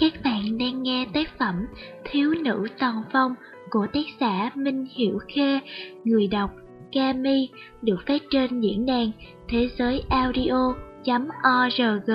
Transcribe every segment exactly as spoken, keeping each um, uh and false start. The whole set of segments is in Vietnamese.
Các bạn đang nghe tác phẩm Thiếu nữ Tần Phong của tác giả Minh Hiểu Khê, người đọc Kami, được phát trên diễn đàn thế giới audio chấm org.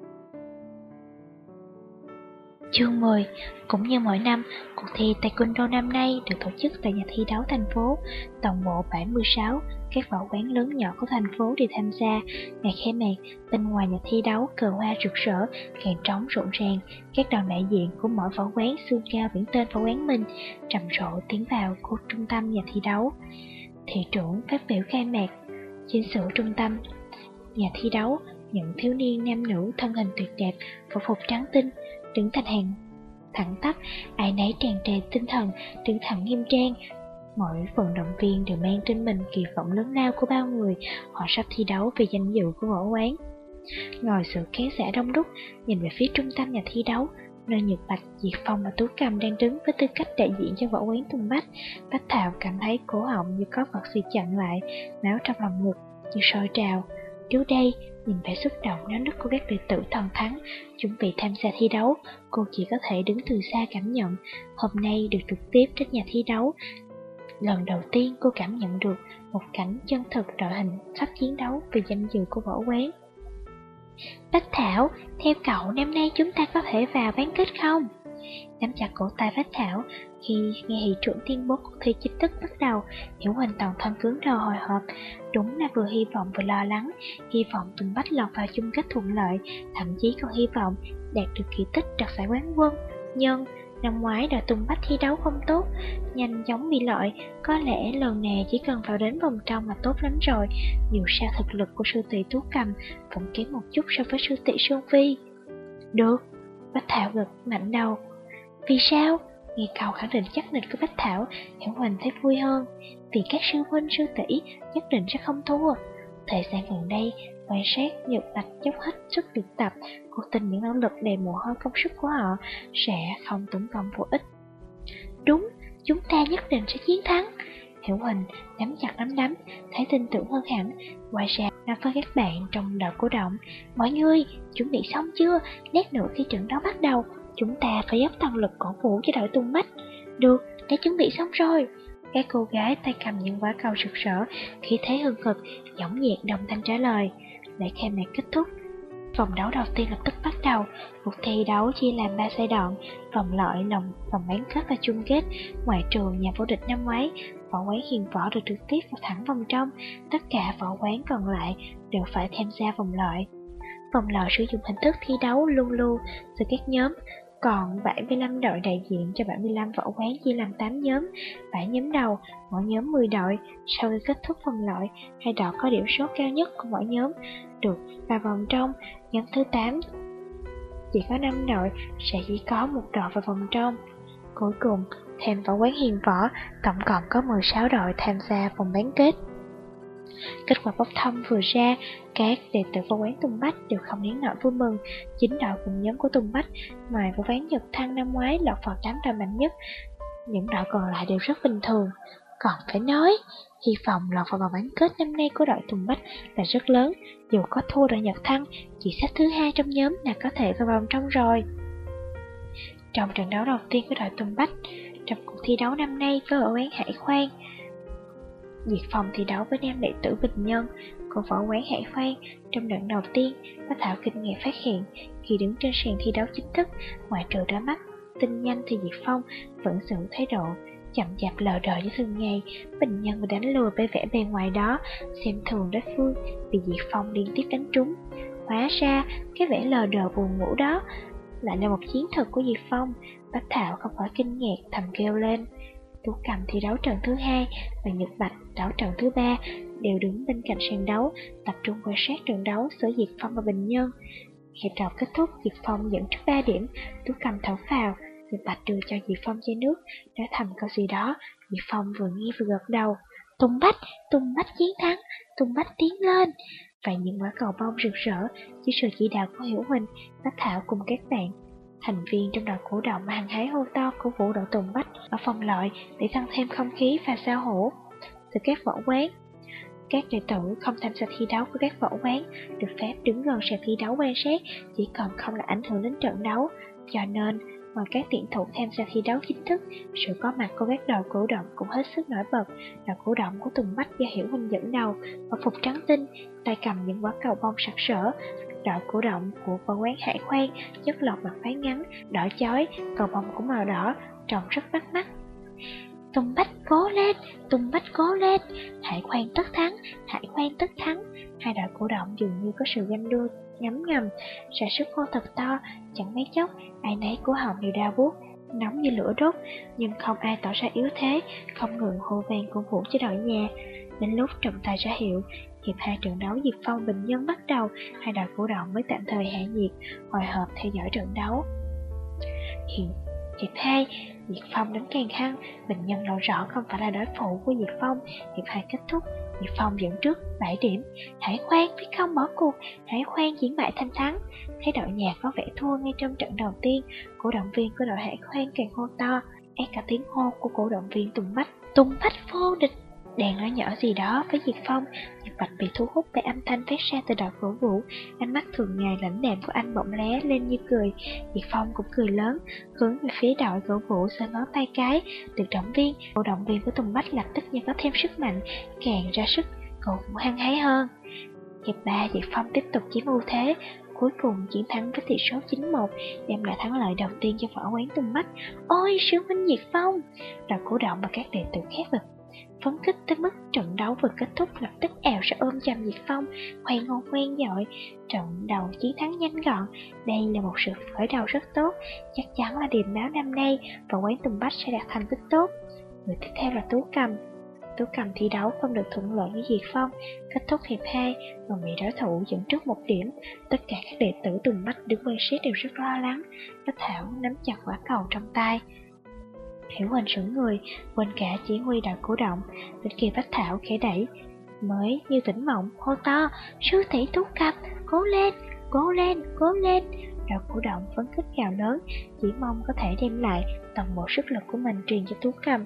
Chương mười. Cũng như mỗi năm, cuộc thi Taekwondo năm nay được tổ chức tại nhà thi đấu thành phố. Toàn bộ bảy mươi sáu các võ quán lớn nhỏ của thành phố đều tham gia. Ngày khai mạc, bên ngoài nhà thi đấu cờ hoa rực rỡ, càng trống rộn ràng. Các đoàn đại diện của mỗi võ quán xương cao biển tên võ quán mình trầm rộ tiến vào khu trung tâm nhà thi đấu. Thị trưởng phát biểu khai mạc. Trên sửa trung tâm nhà thi đấu, những thiếu niên nam nữ thân hình tuyệt đẹp, phục phục trắng tinh, đứng thành hàng thẳng tắp, ai nấy tràn trề tinh thần, đứng thẳng nghiêm trang. Mỗi vận động viên đều mang trên mình kỳ vọng lớn lao của bao người, họ sắp thi đấu vì danh dự của võ quán. Ngồi sự khán giả đông đúc, nhìn về phía trung tâm nhà thi đấu, nơi Nhật Bạch, Diệt Phong và Tú Cầm đang đứng với tư cách đại diện cho võ quán Tùng Bách. Bách Thảo cảm thấy cổ họng như có vật gì chặn lại, máu trong lòng ngực như sôi trào. Trước đây, nhìn vẻ xúc động náo nức của các đệ tử thần thắng chuẩn bị tham gia thi đấu, cô chỉ có thể đứng từ xa cảm nhận. Hôm nay được trực tiếp trên nhà thi đấu, lần đầu tiên cô cảm nhận được một cảnh chân thực đội hình sắp chiến đấu vì danh dự của võ quán. Bách Thảo, theo cậu năm nay chúng ta có thể vào bán kết không? Nắm chặt cổ tay Bách Thảo, khi nghe hiệu trưởng tuyên bố cuộc thi chính thức bắt đầu, Hiểu Huỳnh toàn thân cứng đờ hồi hộp. Đúng là vừa hy vọng vừa lo lắng, hy vọng Tùng Bách lọt vào chung kết thuận lợi, thậm chí còn hy vọng đạt được kỳ tích đoạt giải quán quân. Nhưng năm ngoái đội Tùng Bách thi đấu không tốt, nhanh chóng bị loại, có lẽ lần này chỉ cần vào đến vòng trong là tốt lắm rồi. Dù sao thực lực của sư tỷ Tú Cầm vẫn kém một chút so với sư tỷ Sương Phi. Được, Bách Thảo gật mạnh đầu. Vì sao? Nghe câu khẳng định chắc nịch của Bách Thảo, Hiểu Huỳnh thấy vui hơn. Vì các sư huynh sư tỷ nhất định sẽ không thua. Thời gian gần đây, quan sát Nhật Bạch dốc hết sức luyện tập, cô tin những nỗ lực đầy mồ hôi công sức của họ sẽ không tốn công vô ích. Đúng, chúng ta nhất định sẽ chiến thắng. Hiểu Huỳnh nắm chặt nắm đấm, thấy tin tưởng hơn hẳn. Ngoài ra, nói với các bạn trong đội cổ động, mọi người chuẩn bị xong chưa? Lát nữa khi trận đấu bắt đầu, chúng ta phải dốc toàn lực cổ vũ cho đội Tùng Bách. Được, đã chuẩn bị xong rồi. Các cô gái tay cầm những quả cầu rực rỡ, khi thế hưng cực, dõng dạc đồng thanh trả lời. Lễ khai mạc kết thúc, vòng đấu đầu tiên lập tức bắt đầu. Cuộc thi đấu chia làm ba giai đoạn: vòng loại, lòng, vòng bán kết và chung kết. Ngoại trừ nhà vô địch năm ngoái, võ quán Hiền Võ được trực tiếp vào thẳng vòng trong. Tất cả võ quán còn lại đều phải tham gia vòng loại. Vòng loại sử dụng hình thức thi đấu luân lưu từ các nhóm, còn bảy mươi lăm đội đại diện cho bảy mươi lăm võ quán chia làm tám nhóm, bảy nhóm đầu, mỗi nhóm mười đội. Sau khi kết thúc vòng loại, hai đội có điểm số cao nhất của mỗi nhóm được vào vòng trong. Nhóm thứ tám chỉ có năm đội, sẽ chỉ có một đội vào vòng trong. Cuối cùng, thêm võ quán Hiền Võ, tổng cộng có mười sáu đội tham gia vòng bán kết. Kết quả bốc thăm vừa ra, các đệ tử võ quán Tùng Bách đều không nén nổi vui mừng. Chính đội cùng nhóm của Tùng Bách, ngoài võ quán Nhật Thăng năm ngoái lọt vào tám đội mạnh nhất, những đội còn lại đều rất bình thường. Còn phải nói, hy vọng lọt vào vòng bán kết năm nay của đội Tùng Bách là rất lớn. Dù có thua đội Nhật Thăng, chỉ xếp thứ hai trong nhóm là có thể vào vòng trong rồi. Trong trận đấu đầu tiên của đội Tùng Bách, trong cuộc thi đấu năm nay có ở quán Hải Khoan, Diệt Phong thi đấu với nam đệ tử Bình Nhân của võ quán Hải Khoan. Trong trận đầu tiên, Bách Thảo kinh ngạc phát hiện, khi đứng trên sàn thi đấu chính thức, ngoại trừ đôi mắt tinh nhanh thì Diệt Phong vẫn giữ thái độ chậm chạp lờ đờ như thường ngày. Bình Nhân vừa đánh lừa với vẻ bề ngoài đó, xem thường đối phương, bị Diệt Phong liên tiếp đánh trúng. Hóa ra, cái vẻ lờ đờ buồn ngủ đó lại là một chiến thuật của Diệt Phong. Bách Thảo không khỏi kinh ngạc, thầm kêu lên. Tú Cầm thi đấu trận thứ hai và Nhật Bạch đấu trận thứ ba đều đứng bên cạnh sàn đấu, tập trung quan sát trận đấu giữa Diệt Phong và Bình Nhân. Hiệp đầu kết thúc, Diệt Phong dẫn trước ba điểm. Tú Cầm thở phào, Nhật Bạch đưa cho Diệt Phong chai nước, nói thầm câu gì đó. Diệt Phong vừa nghe vừa gật đầu. Tùng Bách, Tùng Bách chiến thắng, Tùng Bách tiến lên. Và những quả cầu bông rực rỡ dưới sự chỉ đạo của Hiểu Huỳnh, Bách Thảo cùng các bạn thành viên trong đội cổ động hăng hái hô to cổ vũ đội Tùng Bách ở vòng loại để tăng thêm không khí và giao hổ. Từ các võ quán, các đệ tử không tham gia thi đấu của các võ quán được phép đứng gần sàn thi đấu quan sát, chỉ cần không là ảnh hưởng đến trận đấu. Cho nên, ngoài các tuyển thủ tham gia thi đấu chính thức, sự có mặt của các đội cổ động cũng hết sức nổi bật. Đội cổ động của Tùng Bách do Hiểu Huynh dẫn đầu, mặc phục trắng tinh, tay cầm những quả cầu bông sặc sỡ. Đội cổ động của võ quán Hải Khoan chất lọt mặc váy ngắn, đỏ chói, cầu bông cũng màu đỏ, trông rất bắt mắt. Tùng Bách cố lên, Tùng Bách cố lên, Hải Khoan tất thắng, Hải Khoan tất thắng. Hai đội cổ động dường như có sự ganh đua ngấm ngầm, ra sức hô thật to, chẳng mấy chốc, ai nấy cổ họng đều đau buốt, nóng như lửa đốt, nhưng không ai tỏ ra yếu thế, không ngừng hô vang cổ vũ cho đội nhà. Đến lúc trọng tài ra hiệu, hiệp hai trận đấu Diệp Phong Bình Nhân bắt đầu, hai đội cổ động mới tạm thời hạ nhiệt, hồi hộp theo dõi trận đấu. Hiệp Hiệp hai, Diệp Phong đánh càng hăng, Bình Nhân lộ rõ không phải là đối thủ của Diệp Phong. Hiệp hai kết thúc, Diệp Phong dẫn trước bảy điểm. Hải Khoan biết không bỏ cuộc, Hải Khoan diễn bại thanh thắng. Thấy đội nhà có vẻ thua ngay trong trận đầu tiên, cổ động viên của đội Hải Khoan càng hô to, ép cả tiếng hô của cổ động viên Tùng Bách. Tùng Bách vô địch! Đang nói nhỏ gì đó với Diệp Phong, Diệp Bạch bị thu hút bởi âm thanh phát ra từ đội cổ vũ. Ánh mắt thường ngày lãnh đạm của anh bỗng lóe lên như cười. Diệp Phong cũng cười lớn, hướng về phía đội cổ vũ giơ ngón tay cái. Được động viên, cổ động viên của Tùng Bách lập tức như có thêm sức mạnh, càng ra sức, cậu cũng hăng hái hơn. Hiệp ba, Diệp Phong tiếp tục chiếm ưu thế, cuối cùng chiến thắng với tỷ số chín một, đem lại thắng lợi đầu tiên cho võ quán Tùng Bách. Ôi, sư huynh Diệp Phong! Đội cổ động và các đệ tử khác vực phấn khích tới mức trận đấu vừa kết thúc lập tức ào ra ôm chầm Diệp Phong, khoe ngôn khoen dội. Trận đầu chiến thắng nhanh gọn, đây là một sự khởi đầu rất tốt, chắc chắn là điểm báo năm nay và quán Tùng Bách sẽ đạt thành tích tốt. Người tiếp theo là Tú Cầm. Tú Cầm thi đấu không được thuận lợi với Diệp Phong, kết thúc hiệp hai còn bị đối thủ dẫn trước một điểm. Tất cả các đệ tử Tùng Bách đứng quan sát đều rất lo lắng. Bách Thảo nắm chặt quả cầu trong tay. Hiểu Huỳnh sững người, quên cả chỉ huy đội cổ động, đến khi Bách Thảo khẽ đẩy, mới như tỉnh mộng, hô to, sư tỷ Tú Cầm, cố lên, cố lên, cố lên. Đội cổ động phấn khích gào lớn, chỉ mong có thể đem lại toàn bộ sức lực của mình truyền cho Tú Cầm.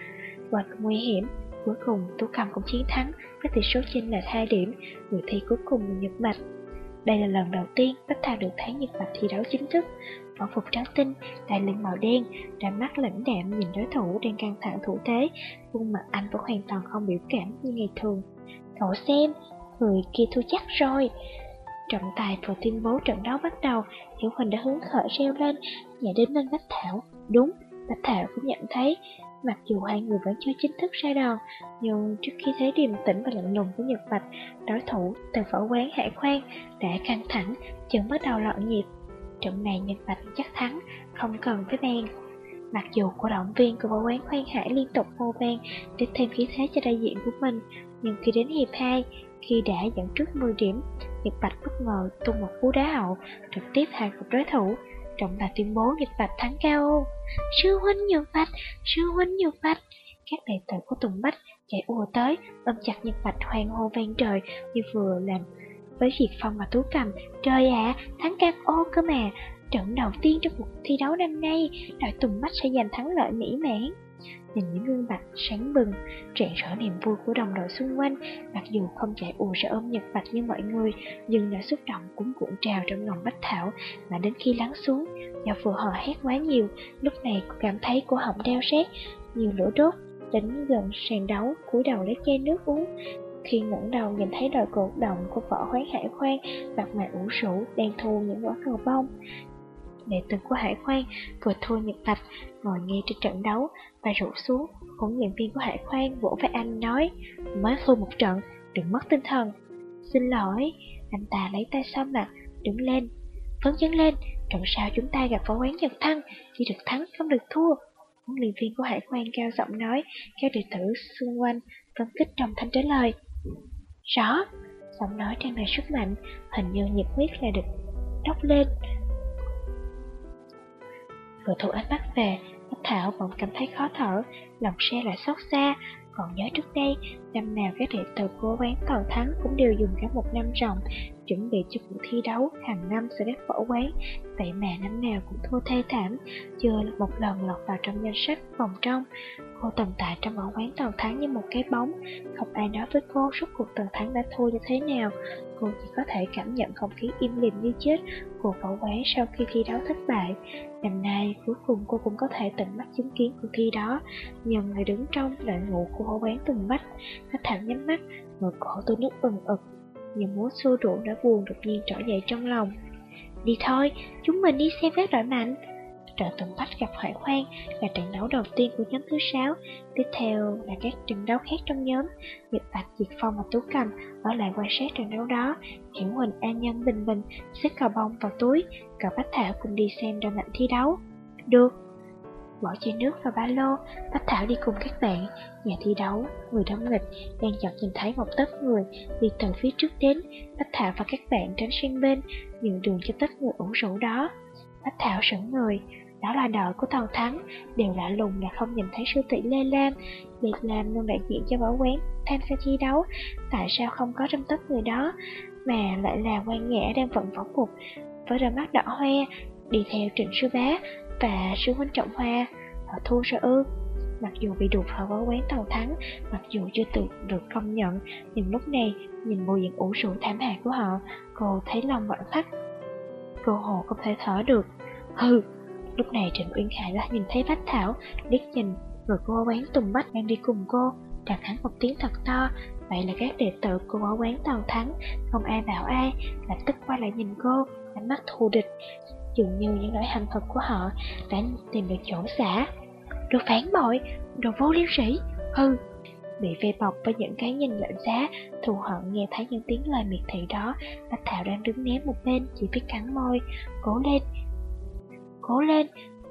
Và nguy hiểm, cuối cùng Tú Cầm cũng chiến thắng với tỷ số chênh lệch hai điểm, người thi cuối cùng là Nhật Bạch. Đây là lần đầu tiên Bách Thảo được thấy Nhật Bạch thi đấu chính thức. Võ phục trắng tinh, đại lưng màu đen, đôi mắt lãnh đạm nhìn đối thủ đang căng thẳng thủ thế, khuôn mặt anh vẫn hoàn toàn không biểu cảm như ngày thường. Cậu xem, người kia thua chắc rồi. Trọng tài vừa tuyên bố trận đấu bắt đầu, Hiểu Huỳnh đã hứng khởi reo lên, nhảy đến bên Bách Thảo. Đúng, Bách Thảo cũng nhận thấy, mặc dù hai người vẫn chưa chính thức ra đòn, nhưng trước khi thấy điềm tĩnh và lạnh lùng của Nhật Bạch, đối thủ từ võ quán Hải Khoan đã căng thẳng, chừng bắt đầu loạn nhịp. Trận này Nhật Bạch chắc thắng, không cần với bàn. Mặc dù cổ động viên của võ quán Khoan Hải liên tục hô vang để thêm khí thế cho đại diện của mình, nhưng khi đến hiệp hai, khi đã dẫn trước mười điểm, Nhật Bạch bất ngờ tung một cú đá hậu, trực tiếp hạ gục đối thủ. Trọng tài tuyên bố Nhật Bạch thắng ca o. Sư huynh Nhật Bạch, sư huynh Nhật Bạch. Các đệ tử của Tùng Bách chạy ùa tới, ôm chặt Nhật Bạch hoan hô vang trời như vừa làm với Diệp Phong và Tú Cầm. Trời ạ, à, thắng ca o cơ mà. Trận đầu tiên trong cuộc thi đấu năm nay, đội Tùng Bách sẽ giành thắng lợi mỹ mãn. Nhìn những gương mặt sáng bừng, rạng rỡ niềm vui của đồng đội xung quanh, mặc dù không chạy ùa ra ôm Nhật Bạch như mọi người, nhưng đã xúc động cuống cuộn trào trong lòng Bách Thảo, mà đến khi lắng xuống, do vừa hò hét quá nhiều, lúc này cô cảm thấy cổ họng đau rát, nhiều lửa đốt. Đến gần sàn đấu, cúi đầu lấy chai nước uống. Khi ngẩng đầu nhìn thấy đội cổ động của võ quán Hải Khoan, mặt mày ủ rũ đang thu những quả cầu bông. Đệ tử của Hải Khoan vừa thua Nhật Bạch, ngồi nghe trên trận đấu và rủ xuống. Huấn luyện viên của Hải Khoan vỗ vai anh nói, mới thua một trận, đừng mất tinh thần. Xin lỗi, anh ta lấy tay xoa mặt, đứng lên, phấn chấn lên. Trận sau chúng ta gặp võ quán Nhật Thăng, chỉ được thắng không được thua. Huấn luyện viên của Hải Khoan cao giọng nói, các đệ tử xung quanh phấn khích đồng thanh trả lời. Rõ, giọng nói tràn đầy sức mạnh, hình như nhiệt huyết là được đốc lên. Vừa thu ánh mắt về, Bách Thảo bỗng cảm thấy khó thở, lòng xe lại xót xa. Còn nhớ trước đây, Năm nào các đệ tử của quán Toàn Thắng cũng đều dùng cả một năm ròng chuẩn bị cho cuộc thi đấu hàng năm sẽ đắt võ quán. Vậy mà năm nào cũng thua thê thảm, chưa một lần lọt vào trong danh sách vòng trong. Cô tồn tại trong võ quán Toàn Thắng như một cái bóng, không ai nói với cô rốt cuộc Toàn Thắng đã thua như thế nào. Cô chỉ có thể cảm nhận không khí im lìm như chết của võ quán sau khi thi đấu thất bại. Năm nay cuối cùng cô cũng có thể tận mắt chứng kiến cuộc thi đó, nhưng người đứng trong đội ngũ của võ quán Tùng Bách. Bách Thảo nhắm mắt, ngồi cổ tôi nước ừng ực, nhưng muốn xua đuổi nỗi buồn đột nhiên trỗi dậy trong lòng. Đi thôi, chúng mình đi xem các đội mạnh. Trận Tùng Bách gặp Hoài Khoan là trận đấu đầu tiên của nhóm thứ sáu. Tiếp theo là các trận đấu khác trong nhóm. Nhật Bạch, Diệt Phong và Tú Cầm ở lại quan sát trận đấu đó. Hiển Huỳnh, An Nhân, Bình Bình xếp cờ bông vào túi, cậu Bách Thảo cùng đi xem đội mạnh thi đấu. Được. Bỏ chai nước và ba lô, Bách Thảo đi cùng các bạn. Nhà thi đấu, người đông nghịch, đang chợt nhìn thấy một tấc người đi từ phía trước đến. Bách Thảo và các bạn tránh sang bên, nhường đường cho tấc người ủ rũ đó. Bách Thảo sững người, đó là đội của Toàn Thắng. Điều lạ lùng là không nhìn thấy sư tỷ Lê Lam. Lê Lam luôn đại diện cho võ quán tham gia thi đấu, tại sao không có trong tấc người đó, mà lại là Quan Nhã đang vận võ phục với đôi mắt đỏ hoe, đi theo Trịnh Sư Bá và sư huynh Trọng Hoa. Họ thua rồi ư? Mặc dù bị đụt vào võ quán Toàn Thắng, mặc dù chưa tự được công nhận, nhưng lúc này nhìn bộ dạng ủ rũ thảm hại của họ, cô thấy lòng vặn thắt. Cô hồ không thể thở được. Hừ. Lúc này Trịnh Uyên Khải đã nhìn thấy Bách Thảo, liếc nhìn người của võ quán Tùng Bách đang đi cùng cô, đằng hắn một tiếng thật to. Vậy là các đệ tử của võ quán Toàn Thắng, không ai bảo ai, lập tức quay lại nhìn cô, ánh mắt thù địch. Dường như những nỗi hận hực của họ đã tìm được chỗ xả. Đồ phản bội, đồ vô liêm sĩ, hư. Bị vây bọc với những cái nhìn lạnh giá, thù hận nghe thấy những tiếng lời miệt thị đó. Bách Thảo đang đứng ném một bên, chỉ biết cắn môi. Cố lên, cố lên.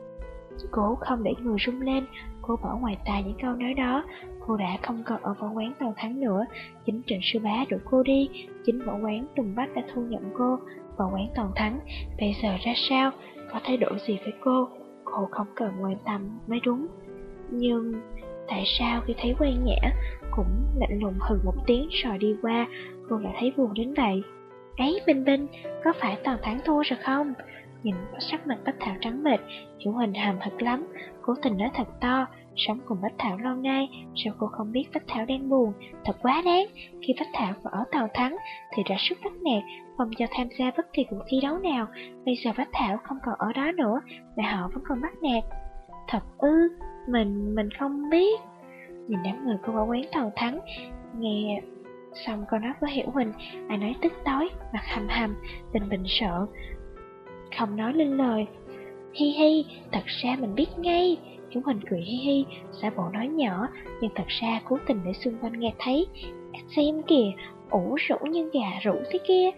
Cố không để người rung lên. Cô bỏ ngoài tai những câu nói đó. Cô đã không còn ở võ quán Toàn Thắng nữa. Chính Trịnh Sư Bá đuổi cô đi. Chính võ quán Tùng Bách đã thu nhận cô. Võ quán Toàn Thắng bây giờ ra sao, có thay đổi gì với cô, cô không cần quan tâm mới đúng. Nhưng tại sao khi thấy Quan Nhã cũng lạnh lùng hừ một tiếng rồi đi qua, cô lại thấy buồn đến vậy? Ấy, Bình Bình, có phải Toàn Thắng thua rồi không? Nhìn sắc mặt Bách Thảo trắng bệch, Hiểu Huỳnh hầm hực lắm, cố tình nói thật to. Sống cùng Bách Thảo lâu nay, sao cô không biết Bách Thảo đang buồn? Thật quá đáng. Khi Bách Thảo còn ở Toàn Thắng thì ra sức bắt nạt, không cho tham gia bất kỳ cuộc thi đấu nào. Bây giờ Bách Thảo không còn ở đó nữa, mà họ vẫn còn bắt nạt. Thật ư? Mình, mình không biết. Nhìn đám người của võ quán Toàn Thắng, nghe xong câu nói của Hiểu Huỳnh, ai nói tức tối, mặt hầm hầm. Bình Bình sợ, không nói lên lời. Hi hi, thật ra mình biết ngay. Hiểu Huỳnh cười hi hi, giả bộ nói nhỏ, nhưng thật ra cố tình để xung quanh nghe thấy. Xem kìa, ủ rũ như gà rủ thế kia.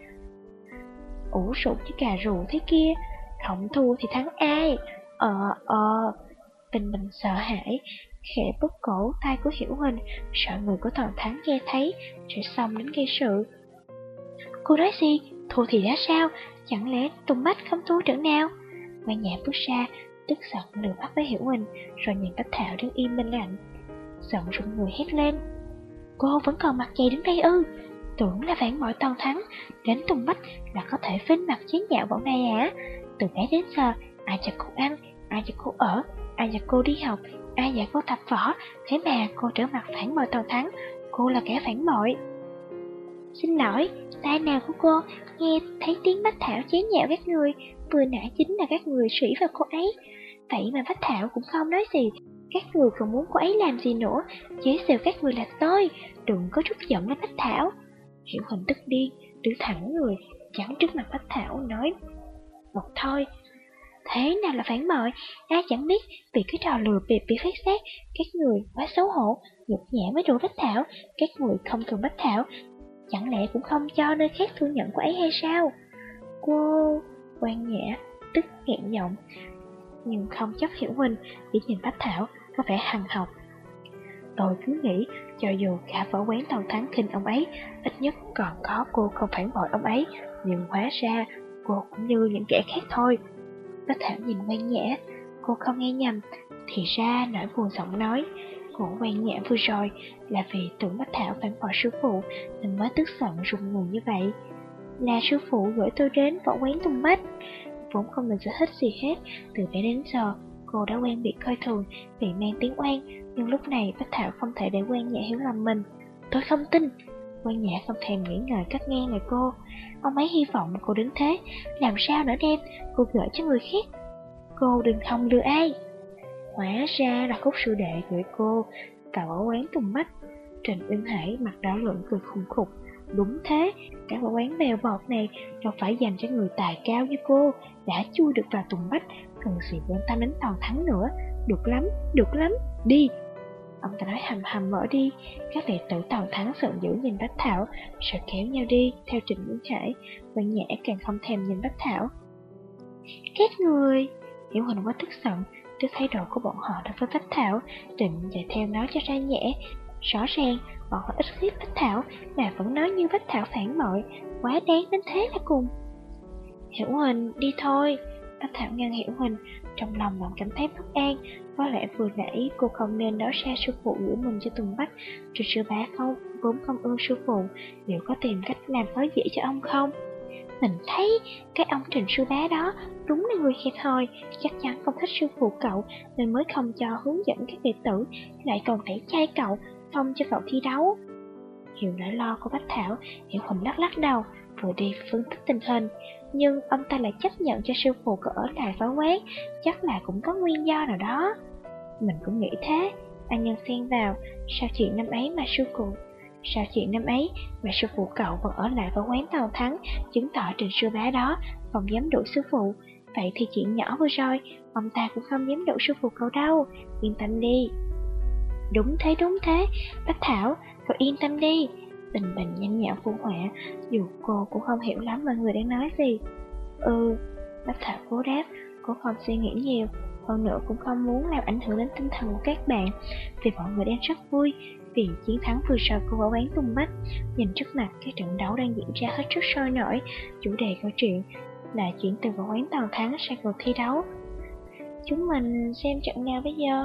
Ủ rũ như gà rủ thế kia. Không thua thì thắng ai? Ờ, ờ. Bình Bình sợ hãi, khẽ bóp cổ tay của Hiểu Huỳnh, sợ người của Toàn Thắng nghe thấy, sẽ xong đến gây sự. Cô nói gì? Thua thì đã sao? Chẳng lẽ Tùng Bách không thua trận nào? Quan Nhã bước ra, tức giận lừa bắt với Hiểu Huỳnh, rồi nhìn Bách Thảo đứng im bên cạnh, giận rụng người hét lên. Cô vẫn còn mặt dày đứng đây ư? Tưởng là phản bội Toàn Thắng, đến Tùng Bách là có thể phên mặt chế nhạo bọn này hả? Từ bé đến giờ, ai cho cô ăn, ai cho cô ở, ai cho cô đi học, ai dạy cô tập võ, thế mà cô trở mặt phản bội Toàn Thắng, cô là kẻ phản bội. Xin lỗi, tai nào của cô nghe thấy tiếng Bách Thảo chế nhạo các người, vừa nãy chính là các người sỉ vào cô ấy. Vậy mà Bách Thảo cũng không nói gì, các người còn muốn cô ấy làm gì nữa, chế giễu các người là tôi, đừng có chút giận lên Bách Thảo. Hiểu Huỳnh tức điên, đứng thẳng người, chắn trước mặt Bách Thảo, nói một thôi. Thế nào là phản bội? Ai chẳng biết, vì cái trò lừa bịp bị phát giác, các người quá xấu hổ, nhục nhã với đồ Bách Thảo, các người không cần Bách Thảo, chẳng lẽ cũng không cho nơi khác thu nhận cô ấy hay sao? Cô... Quan Nhã tức nghẹn giọng, nhưng không chấp Hiểu Huỳnh, chỉ nhìn Bách Thảo có vẻ hằn học. Tôi cứ nghĩ cho dù cả võ quán Toàn Thắng khinh ông ấy, ít nhất còn có cô không phản bội ông ấy, nhưng hóa ra cô cũng như những kẻ khác thôi. Bách Thảo nhìn Quan Nhã, cô không nghe nhầm, thì ra nỗi buồn giọng nói. hổ Quan Nhã vừa rồi là vì tưởng Bách Thảo phản bội sư phụ nên mới tức giận rụng người như vậy. Là sư phụ gửi tôi đến võ quán Tùng Bách. Vốn không mình sở thích gì hết, từ bé đến giờ cô đã quen bị coi thường, bị mang tiếng oan, nhưng lúc này Bách Thảo không thể để Quan Nhã hiểu lầm mình. Tôi không tin. Quan Nhã không thèm nghĩ ngợi cắt ngang lời cô. Ông ấy hy vọng cô đứng thế, làm sao nỡ đem cô gửi cho người khác. Cô đừng hòng lừa ai. Hóa ra là Khúc sư đệ gửi cô vào võ quán Tùng Bách. Trình Uyên Hải mặt đỏ lựng cười khùng khục. Đúng thế, cả võ quán bèo bọt này đâu phải dành cho người tài cao như cô. Đã chui được vào Tùng Bách, cần gì quan tâm đến toàn thắng nữa. Được lắm, được lắm, đi. Ông ta nói hầm hầm mở đi. Các đệ tử Tào Thắng giận dữ nhìn Bách Thảo, rồi kéo nhau đi theo Trịnh Uyên Hải. Quan Nhã càng không thèm nhìn Bách Thảo. Các người... Hiểu Huỳnh quá tức giận trước thái độ của bọn họ đối với Bách Thảo, định chạy theo nói cho ra nhẽ. Rõ ràng bọn họ ít khiếp Bách Thảo mà vẫn nói như Bách Thảo phản bội, quá đáng đến thế là cùng. Hiểu Huỳnh, đi thôi. Bách Thảo ngăn Hiểu Huỳnh, trong lòng bạn cảm thấy bất an. Có lẽ vừa nãy cô không nên nói ra sư phụ gửi mình cho Tùng Bách. Rồi sư bá không vốn không ưa sư phụ, liệu có tìm cách làm khó dễ cho ông không? Mình thấy cái ông Trình sư bá đó đúng là người hẹp hòi, chắc chắn không thích sư phụ cậu nên mới không cho hướng dẫn các đệ tử, lại còn tẩy chay cậu, không cho cậu thi đấu. Hiểu nỗi lo của Bách Thảo, Hiểu Huỳnh lắc lắc đầu, vừa đi phân tích tình hình. Nhưng ông ta lại chấp nhận cho sư phụ cậu ở lại võ quán, chắc là cũng có nguyên do nào đó. Mình cũng nghĩ thế. Anh Nhân xen vào, sao chuyện năm ấy mà sư phụ Sao chuyện năm ấy mà sư phụ cậu vẫn ở lại võ quán Tào Thắng, chứng tỏ Trình sư bá đó không dám đuổi sư phụ. Vậy thì chuyện nhỏ vừa rồi, ông ta cũng không dám đuổi sư phụ cậu đâu. Yên tâm đi. Đúng thế, đúng thế, Bách Thảo, cậu yên tâm đi. Bình Bình nhanh nhạo phụ họa, dù cô cũng không hiểu lắm mọi người đang nói gì. Ừ, Bách Thảo cố đáp, cô không suy nghĩ nhiều. Hơn nữa cũng không muốn làm ảnh hưởng đến tinh thần của các bạn, vì mọi người đang rất vui vì chiến thắng vừa rồi của võ quán Tùng Bách. Nhìn trước mặt các trận đấu đang diễn ra hết sức sôi nổi, chủ đề câu chuyện là chuyển từ võ quán Tào Thắng sang cuộc thi đấu. Chúng mình xem trận nào bây giờ?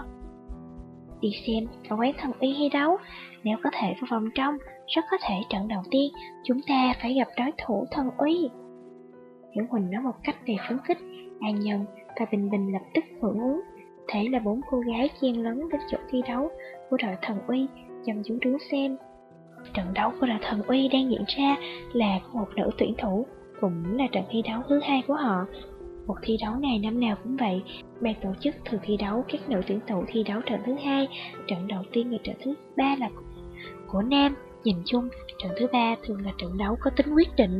Đi xem võ quán Thần Uy thi đấu. Nếu có thể vào vòng trong, rất có thể trận đầu tiên chúng ta phải gặp đối thủ Thần Uy. Hiểu Huỳnh nói một cách đầy phấn khích. An Nhân và Bình Bình lập tức hưởng ứng. Thế là bốn cô gái chen lấn đến chỗ thi đấu của đội Thần Uy, chăm chú đứng xem. Trận đấu của đội Thần Uy đang diễn ra là một nữ tuyển thủ, cũng là trận thi đấu thứ hai của họ. Cuộc thi đấu này năm nào cũng vậy, ban tổ chức thường thi đấu các nữ tuyển thủ thi đấu trận thứ hai, trận đầu tiên và trận thứ ba là của nam. Nhìn chung, trận thứ ba thường là trận đấu có tính quyết định.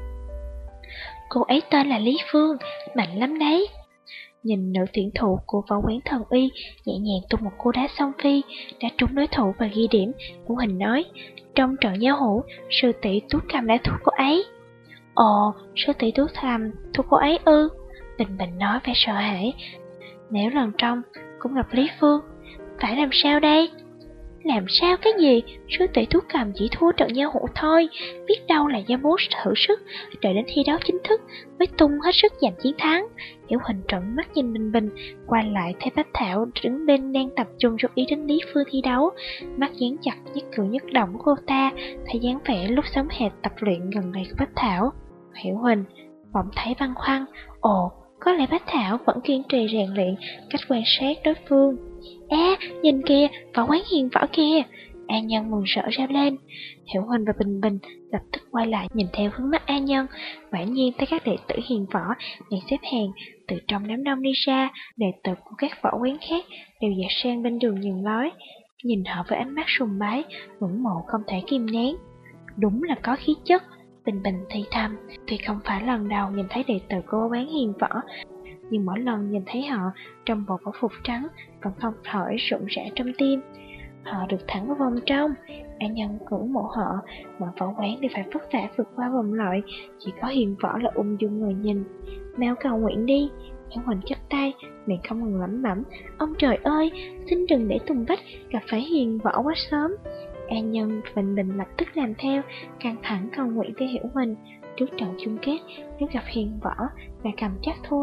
Cô ấy tên là Lý Phương, mạnh lắm đấy. Nhìn nữ tuyển thủ của võ quán Thần Uy nhẹ nhàng tung một cú đá song phi, đã trúng đối thủ và ghi điểm. Vũ Hình nói, trong trận giao hữu, sư tỷ Tú Cầm đã thua cô ấy. Ồ, sư tỷ Tú Cầm thua cô ấy ư? Bình Bình nói vẻ sợ hãi. Nếu lần trong cũng gặp Lý Phương, phải làm sao đây? Làm sao cái gì? Sư tỷ Tú Cầm chỉ thua trận giao hữu thôi, biết đâu là do bố thử sức, đợi đến thi đấu chính thức mới tung hết sức giành chiến thắng. Hiểu Hình trợn mắt nhìn Bình Bình, qua lại thấy Bách Thảo đứng bên đang tập trung chú ý đến Lý Phương thi đấu, mắt dán chặt nhất cử nhất động của cô ta, thấy dáng vẻ lúc sống hệt tập luyện gần đây của Bách Thảo. Hiểu Hình bỗng thấy băn khoăn, ồ, có lẽ Bách Thảo vẫn kiên trì rèn luyện cách quan sát đối phương. À, nhìn kìa, võ quán Hiền Võ kìa. An Nhân mừng rỡ reo lên. Hiểu Huỳnh và Bình Bình lập tức quay lại nhìn theo hướng mắt An Nhân. Quả nhiên thấy các đệ tử Hiền Võ đang xếp hàng. Từ trong đám đông đi ra, đệ tử của các võ quán khác đều dạt sang bên đường nhường lối, nhìn họ với ánh mắt sùng bái, ngưỡng mộ không thể kìm nén. Đúng là có khí chất. Bình Bình thì thầm, tuy không phải lần đầu nhìn thấy đệ tử của võ quán Hiền Võ, nhưng mỗi lần nhìn thấy họ trong bộ võ phục trắng vẫn không khỏi rụng rã trong tim. Họ được thẳng vào vòng trong. An Nhân ngưỡng mộ họ, mọi võ quán đều phải vất vả vượt qua vòng loại, chỉ có Hiền Võ là ung dung người nhìn. Mau cầu nguyện đi. Hiểu Huỳnh chắp tay, miệng không ngừng lẩm bẩm, ông trời ơi, xin đừng để Tùng Bách gặp phải Hiền Võ quá sớm. An Nhân và Bình Bình lập tức làm theo, căng thẳng cầu nguyện theo Hiểu Huỳnh. Trước trận chung kết, nếu gặp Hiền Võ và cầm chắc thua,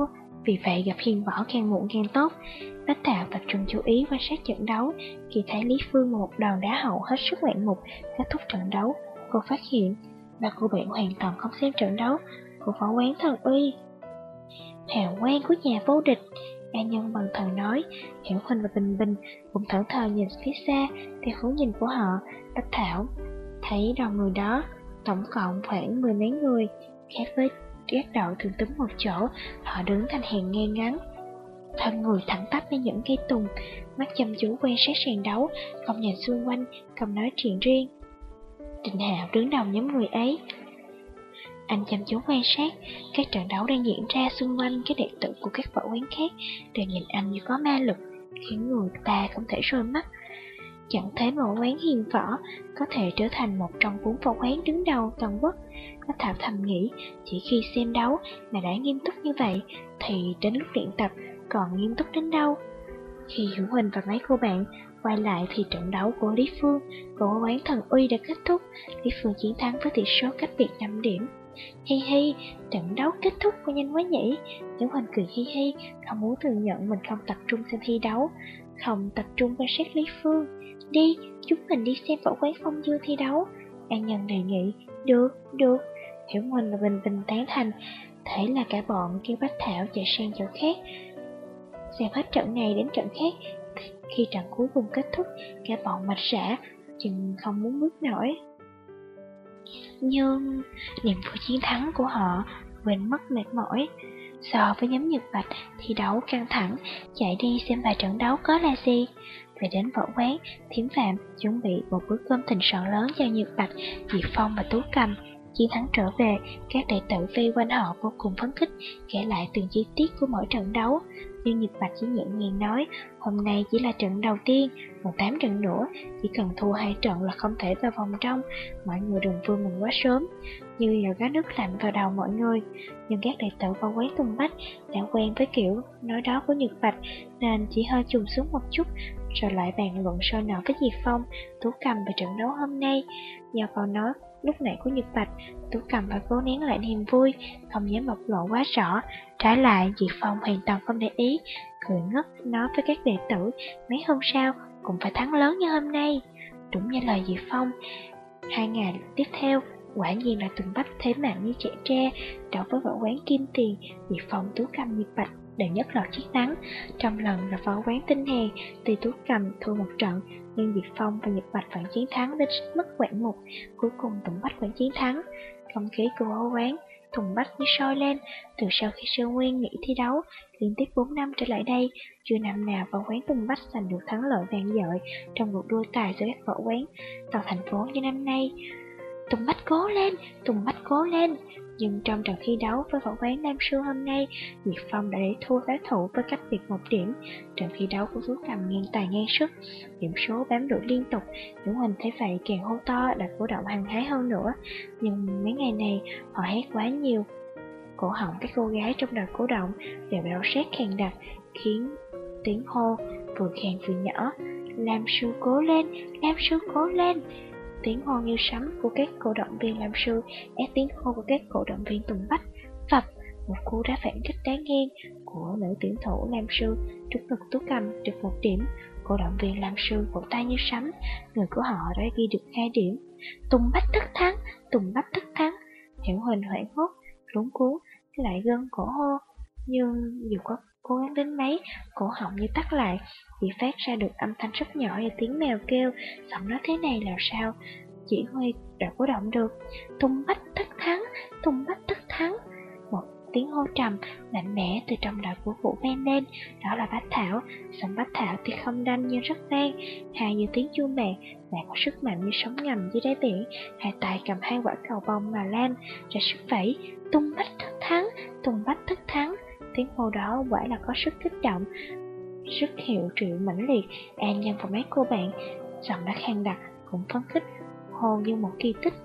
Vì vậy gặp Hiền Võ càng muộn càng tốt. Bách Thảo tập trung chú ý quan sát trận đấu. Khi thấy Lý Phương một đòn đá hậu hết sức ngoạn mục kết thúc trận đấu, cô phát hiện và cô bạn hoàn toàn không xem trận đấu của Võ Quán Thần Uy. Hào quang của nhà vô địch, An Nhân bằng thần nói. Hiểu Huỳnh và Bình Bình cũng thẫn thờ nhìn phía xa. Theo hướng nhìn của họ, Bách Thảo thấy đoàn người đó tổng cộng khoảng mười mấy người. Khác với các đội thường túm một chỗ, họ đứng thành hàng ngang ngắn, thân người thẳng tắp với những cây tùng, mắt chăm chú quan sát sàn đấu, không nhìn xung quanh, không nói chuyện riêng. Trịnh Hạo đứng đầu nhóm người ấy. Anh chăm chú quan sát các trận đấu đang diễn ra xung quanh. Các đệ tử của các võ quán khác đều nhìn anh như có ma lực, khiến người ta không thể rời mắt. Chẳng thấy võ quán Hiền Võ có thể trở thành một trong bốn võ quán đứng đầu toàn quốc. Bách Thảo thầm nghĩ, chỉ khi xem đấu mà đã nghiêm túc như vậy, thì đến lúc luyện tập còn nghiêm túc đến đâu. Khi Hiểu Huỳnh và mấy cô bạn quay lại thì trận đấu của Lý Phương của võ quán Thần Uy đã kết thúc. Lý Phương chiến thắng với tỷ số cách biệt năm điểm. Hi hi, trận đấu kết thúc có nhanh quá nhỉ? Hiểu Huỳnh cười hi hi, không muốn thừa nhận mình không tập trung xem thi đấu, không tập trung quan sát Lý Phương. Đi, chúng mình đi xem võ quán Phong Dương thi đấu. An Nhân đề nghị. Được, được. Hiểu Huỳnh và Bình Bình tán thành. Thế là cả bọn kêu Bách Thảo chạy sang chỗ khác, xem hết trận này đến trận khác. Khi trận cuối cùng kết thúc, cả bọn mệt rã, chừng không muốn bước nổi. Nhưng niềm vui chiến thắng của họ quên mất mệt mỏi. So với nhóm Nhật Bạch, thi đấu căng thẳng, chạy đi xem vài trận đấu có là gì. Về đến võ quán, Thiểm Phạm chuẩn bị một bữa cơm thịnh soạn lớn cho Nhật Bạch, Diệp Phong và Tú Cầm. Chiến thắng trở về, các đệ tử vây quanh họ vô cùng phấn khích, kể lại từng chi tiết của mỗi trận đấu. Nhưng Nhật Bạch chỉ nhẹ nhàng nói, hôm nay chỉ là trận đầu tiên, còn tám trận nữa, chỉ cần thua hai trận là không thể vào vòng trong, mọi người đừng vui mừng quá sớm. Như là gáo nước lạnh vào đầu mọi người. Nhưng các đệ tử vào quán Tùng Bách đã quen với kiểu nói đó của Nhật Bạch, nên chỉ hơi chùm xuống một chút, rồi lại bàn luận sôi nổi với Diệp Phong, Tú Cầm về trận đấu hôm nay. Do câu nói lúc nãy của Nhật Bạch, Tú Cầm phải cố nén lại niềm vui, không dám bộc lộ quá rõ. Trái lại, Diệp Phong hoàn toàn không để ý, cười ngất nói với các đệ tử, mấy hôm sau cũng phải thắng lớn như hôm nay. Đúng như lời Diệp Phong, hai ngày tiếp theo quả nhiên là Tùng Bách thế mạnh như trẻ tre. Đối với võ quán Kim Tiền, Diệp Phong, Tú Cầm, Nhật Bạch đều nhất loạt chiến thắng. Trong lần là võ quán Tinh Hàn, tuy Tú Cầm thua một trận, nhưng Diệp Phong và Nhật Bạch vẫn chiến thắng đến mức ngoạn mục. Cuối cùng Tùng Bách vẫn chiến thắng. Không khí của võ quán Tùng Bách như sôi lên. Từ sau khi Sơn Nguyên nghỉ thi đấu liên tiếp bốn năm trở lại đây, chưa năm nào võ quán Tùng Bách giành được thắng lợi vang dội trong cuộc đua tài giữa các võ quán toàn thành phố như năm nay. Tùng Bách cố lên, Tùng Bách cố lên. Nhưng trong trận thi đấu với võ quán Nam Sư hôm nay, Diệp Phong đã để thua đối thủ với cách biệt một điểm. Trận thi đấu của Tú Cầm ngang tài ngang sức, điểm số bám đuổi liên tục. Hiểu Huỳnh thấy vậy càng hô to, đặt cổ động hăng hái hơn nữa. Nhưng mấy ngày này họ hét quá nhiều, cổ họng các cô gái trong đoàn cổ động đều đau sát khàn đặc, khiến tiếng hô vừa khàn vừa nhỏ. Lam Sư cố lên, Lam Sư cố lên. Tiếng hô như sấm của các cổ động viên Lam Sư ép tiếng hô của các cổ động viên Tùng Bách. Phập, một cú đá phản kích đáng ghen của nữ tuyển thủ Lam Sư trước ngực Tú Cầm được một điểm. Cổ động viên Lam Sư vỗ tay như sấm, người của họ đã ghi được hai điểm. Tùng Bách thất thắng, Tùng Bách thất thắng. Hiểu Huỳnh hoảng hốt, luống cuống, lại gân cổ hô. Nhưng dù có cố gắng đến mấy, cổ họng như tắt lại, chỉ phát ra được âm thanh rất nhỏ như tiếng mèo kêu. Giọng nói thế này làm sao chỉ huy đã cổ động được. Tùng Bách thất thắng, Tùng Bách thất thắng. Một tiếng hô trầm mạnh mẽ từ trong đội của Vũ vang lên, đó là Bách Thảo. Giọng Bách Thảo thì không đanh nhưng rất vang, hai như tiếng chuông bạc, và có sức mạnh như sóng ngầm dưới đáy biển. Hai tay cầm hai quả cầu bông mà lan ra sức vẫy. Tùng Bách thất thắng, Tùng Bách thất thắng. Tiếng hô đó quả là có sức kích động, sức hiệu triệu mãnh liệt. An Nhân và mấy cô bạn giọng đã khàn đặc cũng phấn khích hô như một kỳ tích.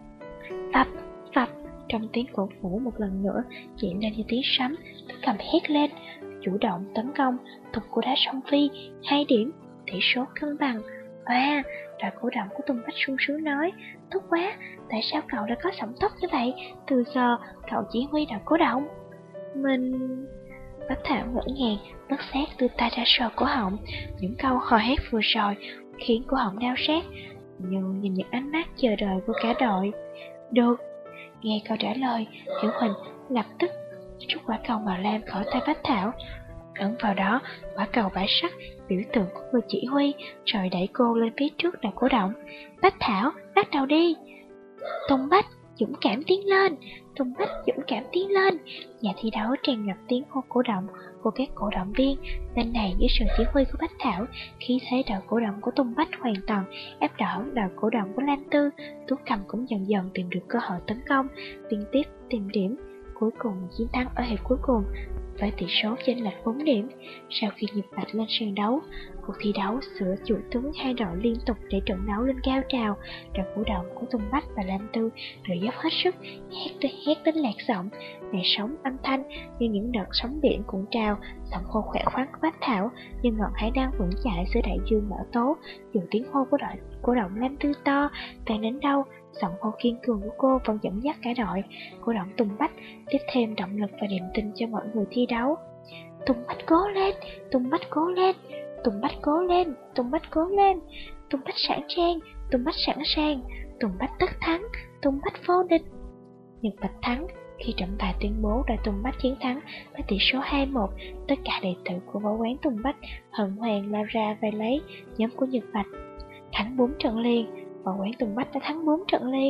Phập, phập, trong tiếng cổ vũ một lần nữa chuyển lên như tiếng sấm. Tú Cầm hét lên, chủ động tấn công, tục của đá song phi, hai điểm, tỷ số cân bằng. À, đội cổ động của Tùng Bách sung sướng nói, tốt quá, tại sao cậu lại có giọng tóc như vậy? Từ giờ cậu chỉ huy đội cổ động. Mình... Bách Thảo ngỡ ngàng, bất giác đưa tay ra sờ cổ họng. Những câu hò hét vừa rồi khiến cổ họng đau rát, nhưng nhìn những ánh mắt chờ đợi của cả đội. Được. Nghe câu trả lời, Hiểu Huỳnh lập tức rút quả cầu màu lam khỏi tay Bách Thảo, ấn vào đó quả cầu bãi sắc, biểu tượng của người chỉ huy, rồi đẩy cô lên phía trước đầu cổ động. Bách Thảo, bắt đầu đi. Tùng Bách, dũng cảm tiến lên. Tùng Bách, dũng cảm tiến lên. Nhà thi đấu tràn ngập tiếng hô cổ động của các cổ động viên. Bên này dưới sự chỉ huy của Bách Thảo, khí thế đầu cổ động của Tùng Bách hoàn toàn áp đảo đầu cổ động của Lam Tư. Tú Cầm cũng dần dần tìm được cơ hội tấn công, liên tiếp tìm điểm, cuối cùng chiến thắng ở hiệp cuối cùng với tỷ số chênh lệch bốn điểm. Sau khi Nhật Bạch lên sân đấu, cuộc thi đấu giữa chủ tướng hai đội liên tục để trận đấu lên cao trào. Đội cổ động của Tùng Bách và Lam Tư đều dốc hết sức, hét tới hét đến lạc giọng, này sóng âm thanh như những đợt sóng biển cuộn trào. Giọng hô khỏe khoắn của Bách Thảo như ngọn hải đăng vững chãi giữa đại dương bão tố. Dù tiếng hô của đội cổ động Lam Tư to vang đến đâu, giọng hô kiên cường của cô vẫn dẫn dắt cả đội cổ động Tùng Bách tiếp thêm động lực và niềm tin cho mọi người thi đấu. Tùng Bách cố lên, Tùng Bách cố lên, Tùng Bách cố lên, Tùng Bách cố lên, Tùng Bách sẵn sàng, Tùng Bách sẵn sàng, Tùng Bách tất thắng, Tùng Bách vô địch. Nhật Bạch thắng. Khi trọng tài tuyên bố đội Tùng Bách chiến thắng với tỷ số hai một, tất cả đệ tử của võ quán Tùng Bách hân hoan lao ra vây lấy nhóm của Nhật Bạch. Thắng bốn trận liền, võ quán Tùng Bách đã thắng bốn trận liền.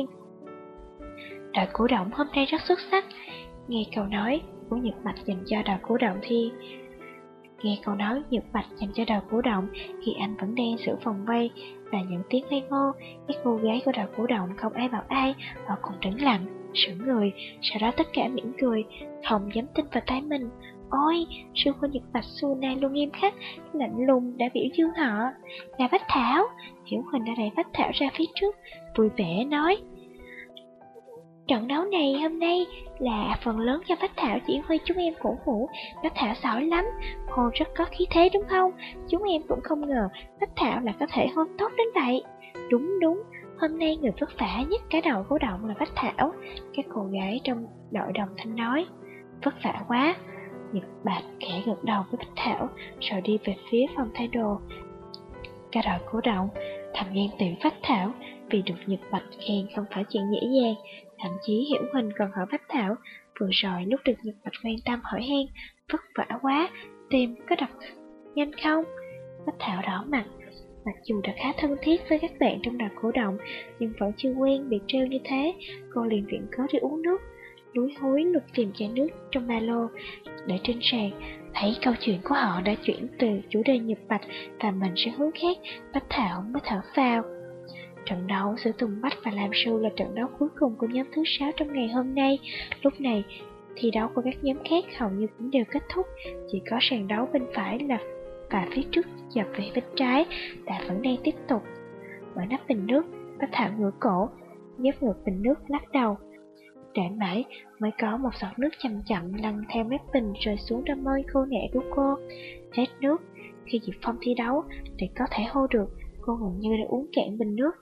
Đội cổ động hôm nay rất xuất sắc. Nghe câu nói của Nhật Bạch dành cho đội cổ động thì Nghe câu nói Nhật Bạch dành cho đội cổ động khi anh vẫn đang giữ vòng vây và những tiếng ngây ngô, các cô gái của đội cổ động không ai bảo ai, họ cùng đứng lặng, sững người, sau đó tất cả mỉm cười, không dám tin vào tay mình. Ôi, sư của Nhật Bạch xưa nay luôn nghiêm khắc, lạnh lùng đã biểu dương họ. Là Bách Thảo. Hiểu Huỳnh đã đẩy Bách Thảo ra phía trước, vui vẻ nói: trận đấu này hôm nay là phần lớn cho Bách Thảo chỉ huy chúng em cổ vũ. Bách Thảo giỏi lắm, cô rất có khí thế đúng không? Chúng em cũng không ngờ Bách Thảo là có thể hôn tốt đến vậy. Đúng đúng, hôm nay người vất vả nhất cả đội cổ động là Bách Thảo. Các cô gái trong đội đồng thanh nói. Vất vả quá. Nhật Bạch khẽ gật đầu với Bách Thảo, rồi đi về phía phòng thay đồ. Cả đội cổ động thầm ghen tị Bách Thảo vì được Nhật Bạch khen không phải chuyện dễ dàng. Thậm chí Hiểu Huỳnh còn hỏi Bách Thảo vừa rồi lúc được Nhật Bạch quan tâm hỏi han, vất vả quá, tim có đập nhanh không? Bách Thảo đỏ mặt, mặc dù đã khá thân thiết với các bạn trong đội cổ động, nhưng vẫn chưa quen bị trêu như thế. Cô liền viện cớ đi uống nước, lúi húi lục tìm chai nước trong ba lô để trên sàn. Thấy câu chuyện của họ đã chuyển từ chủ đề Nhật Bạch và mình sẽ hướng khác, Bách Thảo mới thở phào. Trận đấu giữa Tùng Bách và Lam Sư là trận đấu cuối cùng của nhóm thứ sáu trong ngày hôm nay. Lúc này, thi đấu của các nhóm khác hầu như cũng đều kết thúc, chỉ có sàn đấu bên phải là và phía trước dập về bên trái đã vẫn đang tiếp tục. Mở nắp bình nước, Bách Thảo ngửa cổ, nhấc ngược bình nước lắc đầu. Đợi mãi mới có một giọt nước chậm chậm lăn theo mép bình rơi xuống đôi môi khô nẻ của cô. Hết nước. Khi Diệp Phong thi đấu để có thể hô được, cô gần như đã uống cạn bình nước.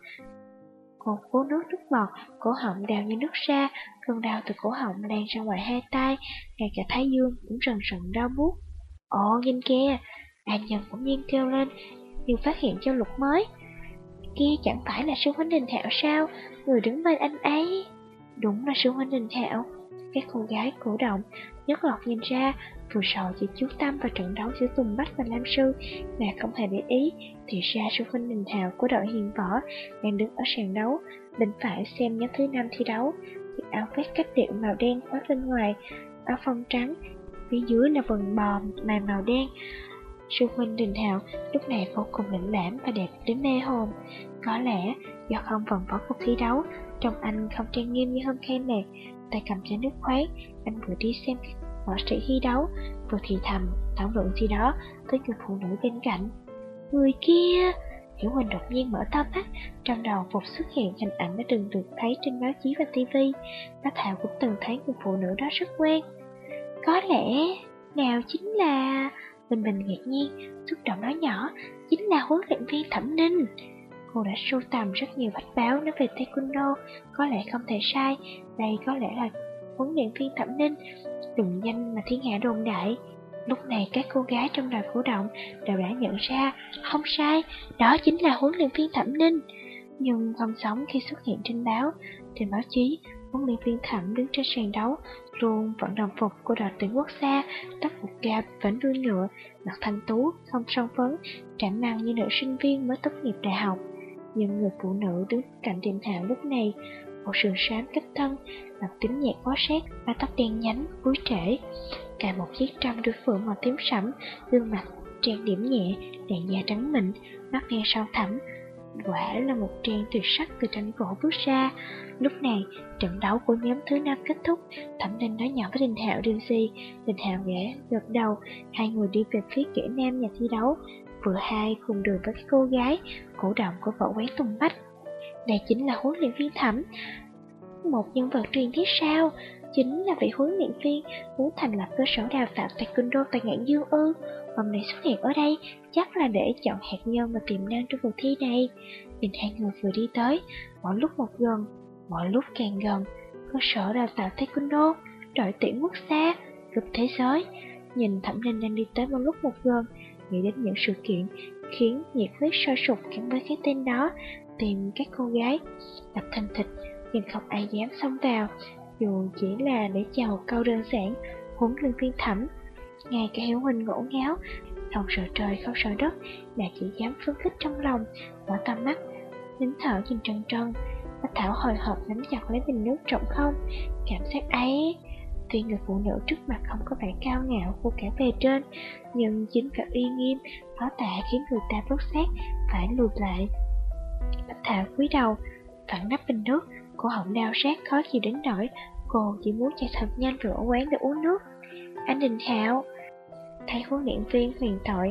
Cô cố nước nước bọt, cổ họng đào như nước ra, cơn đau từ cổ họng lan ra ngoài hai tay, ngay cả thái dương cũng rần rần đau buốt. Ồ, nhìn kia! An Nhân cũng nhiên kêu lên, như phát hiện châu lục mới. Kia chẳng phải là sư huynh Đình Hạo sao? Người đứng bên anh ấy. Đúng là sư huynh Đình Hạo. Các cô gái cổ động nhất lọt nhìn ra, vừa rồi chỉ chú tâm vào trận đấu giữa Tùng Bách và Lam Sư mà không hề để ý, thì ra sư huynh Đình Hạo của đội Hiền Võ đang đứng ở sàn đấu bên phải xem nhóm thứ năm thi đấu. Chiếc áo vest cách điệu màu đen khoác bên ngoài, áo phông trắng, phía dưới là quần bò mà màu đen. Sư huynh Đình Hạo lúc này vô cùng lĩnh lãm và đẹp đến mê hồn. Có lẽ do không vòng võ cuộc thi đấu, trông anh không trang nghiêm như hôm khai mạc. Tay cầm chai nước khoáng, anh vừa đi xem các võ sĩ thi đấu, vừa thì thầm thảo luận gì đó với người phụ nữ bên cạnh. Người kia! Hiểu Huỳnh đột nhiên mở to mắt, trong đầu vụt xuất hiện hình ảnh đã từng được thấy trên báo chí và tivi. Bác Thảo cũng từng thấy người phụ nữ đó rất quen. Có lẽ nào chính là... Bình Bình ngạc nhiên, xúc động nói nhỏ, chính là huấn luyện viên Thẩm Ninh. Cô đã sưu tầm rất nhiều sách báo nói về Taekwondo, có lẽ không thể sai, đây có lẽ là huấn luyện viên Thẩm Ninh, đừng danh mà thiên hạ đồn đại. Lúc này các cô gái trong đoàn cổ động đều đã nhận ra, không sai, đó chính là huấn luyện viên Thẩm Ninh. Nhưng không giống khi xuất hiện trên báo, trên báo chí, huấn luyện viên Thẩm đứng trên sàn đấu, luôn vận động phục của đội tuyển quốc gia, tóc buộc cao vẫn đuôi ngựa, mặt thanh tú, không son phấn, trảm mang như nữ sinh viên mới tốt nghiệp đại học. Nhưng người phụ nữ đứng cạnh Điềm Hạo lúc này, bộ sườn xám cách thân, mặt tím nhạt bó sát, mái tóc đen nhánh, búi trễ, cài một chiếc trăm đuôi phượng màu tím sẫm, gương mặt trang điểm nhẹ, làn da trắng mịn, mắt đen sâu thẳm. Quả là một trang tuyệt sắc từ tranh gỗ bước ra. Lúc này, trận đấu của nhóm thứ năm kết thúc. Thẩm Ninh nói nhỏ với Đình Hạo điều gì. Đình Hạo ghé gật đầu. Hai người đi về phía kẻ nam nhà thi đấu, vừa hai cùng đường với các cô gái cổ động của võ quán Tùng Bách. Đây chính là huấn luyện viên Thẩm, một nhân vật truyền thuyết sao? Chính là vị huấn luyện viên muốn thành lập cơ sở đào tạo taekwondo tại Ngạn Dương ư? Hôm nay xuất hiện ở đây chắc là để chọn hạt nhân và tiềm năng trong cuộc thi này. Nhìn hai người vừa đi tới, mỗi lúc một gần, mỗi lúc càng gần. Cơ sở đào tạo taekwondo, đội tuyển quốc gia, cúp thế giới. Nhìn Thẩm Ninh đang đi tới một lúc một gần, nghĩ đến những sự kiện khiến nhiệt huyết sôi sục gắn với cái tên đó, tìm các cô gái đập thành thịt, nhưng không ai dám xông vào, dù chỉ là để chào một câu đơn giản, huấn luyện viên Thẩm. Ngay cả Hiểu Huỳnh ngổ ngáo, không sợ trời không sợ đất, là chỉ dám phấn khích trong lòng, mở to mắt, nín thở nhìn Trân Trân. Bách Thảo hồi hộp nắm chặt lấy bình nước rộng không, cảm giác ấy. Tuy người phụ nữ trước mặt không có vẻ cao ngạo của cả bề trên, nhưng chính vẻ uy nghiêm, khó tả khiến người ta bớt sát, phải lùi lại. Bách Thảo cúi đầu, vặn nắp bình nước, cổ họng đau rát khó chịu đến nỗi cô chỉ muốn chạy thật nhanh về ổ quán để uống nước. Anh Đình Hạo thấy huấn luyện viên huyền thoại